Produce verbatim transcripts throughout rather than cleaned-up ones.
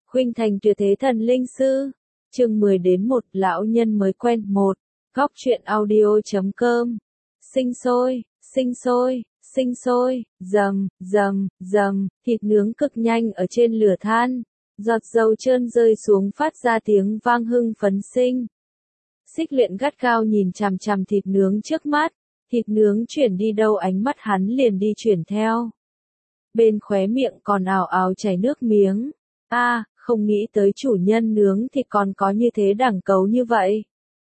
Khuynh thành tuyệt thế thần linh sư. Chương mười đến một, lão nhân mới quen một. Góc truyện audio chấm com. Sinh sôi, sinh sôi, sinh sôi, rầm, rầm, rầm, thịt nướng cực nhanh ở trên lửa than. Giọt dầu trơn rơi xuống phát ra tiếng vang hưng phấn sinh. Xích Luyện gắt gao nhìn chằm chằm thịt nướng trước mắt. Thịt nướng chuyển đi đâu ánh mắt hắn liền đi chuyển theo. Bên khóe miệng còn ào ào chảy nước miếng. A, à, không nghĩ tới chủ nhân nướng thịt còn có như thế đẳng cấu như vậy.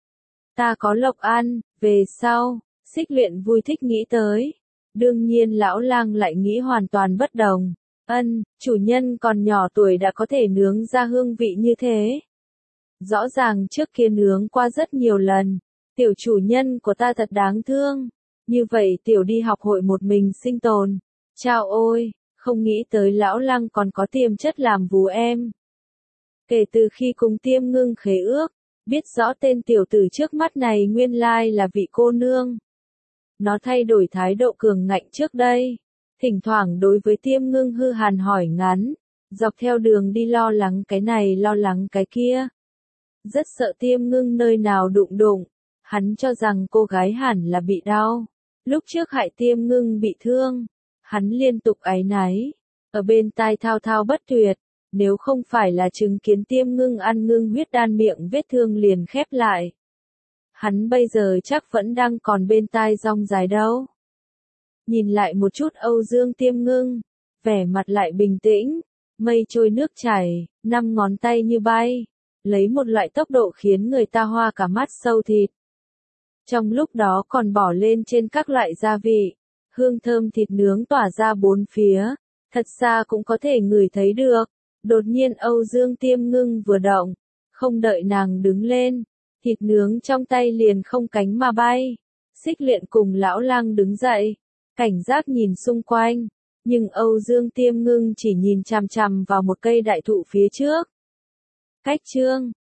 Ta có lộc ăn, về sau, Xích Luyện vui thích nghĩ tới. Đương nhiên lão lang lại nghĩ hoàn toàn bất đồng. Ân, chủ nhân còn nhỏ tuổi đã có thể nướng ra hương vị như thế. Rõ ràng trước kia nướng qua rất nhiều lần. Tiểu chủ nhân của ta thật đáng thương. Như vậy tiểu đi học hội một mình sinh tồn. Chao ôi, không nghĩ tới lão lăng còn có tiềm chất làm vú em. Kể từ khi cùng Tiêm Ngưng khế ước, biết rõ tên tiểu tử trước mắt này nguyên lai là vị cô nương. Nó thay đổi thái độ cường ngạnh trước đây. Thỉnh thoảng đối với Tiêm Ngưng hư hàn hỏi ngắn. Dọc theo đường đi lo lắng cái này lo lắng cái kia. Rất sợ Tiêm Ngưng nơi nào đụng đụng. Hắn cho rằng cô gái hẳn là bị đau. Lúc trước hại Tiêm Ngưng bị thương. Hắn liên tục áy náy. Ở bên tai thao thao bất tuyệt. Nếu không phải là chứng kiến Tiêm Ngưng ăn ngưng huyết đan miệng vết thương liền khép lại. Hắn bây giờ chắc vẫn đang còn bên tai rong dài đâu. Nhìn lại một chút Âu Dương Tiêm Ngưng. Vẻ mặt lại bình tĩnh. Mây trôi nước chảy, năm ngón tay như bay. Lấy một loại tốc độ khiến người ta hoa cả mắt sâu thịt. Trong lúc đó còn bỏ lên trên các loại gia vị. Hương thơm thịt nướng tỏa ra bốn phía. Thật ra cũng có thể ngửi thấy được. Đột nhiên Âu Dương Tiêm Ngưng vừa động. Không đợi nàng đứng lên. Thịt nướng trong tay liền không cánh mà bay. Xích Luyện cùng lão lang đứng dậy. Cảnh giác nhìn xung quanh. Nhưng Âu Dương Tiêm Ngưng chỉ nhìn chằm chằm vào một cây đại thụ phía trước. Cách chương.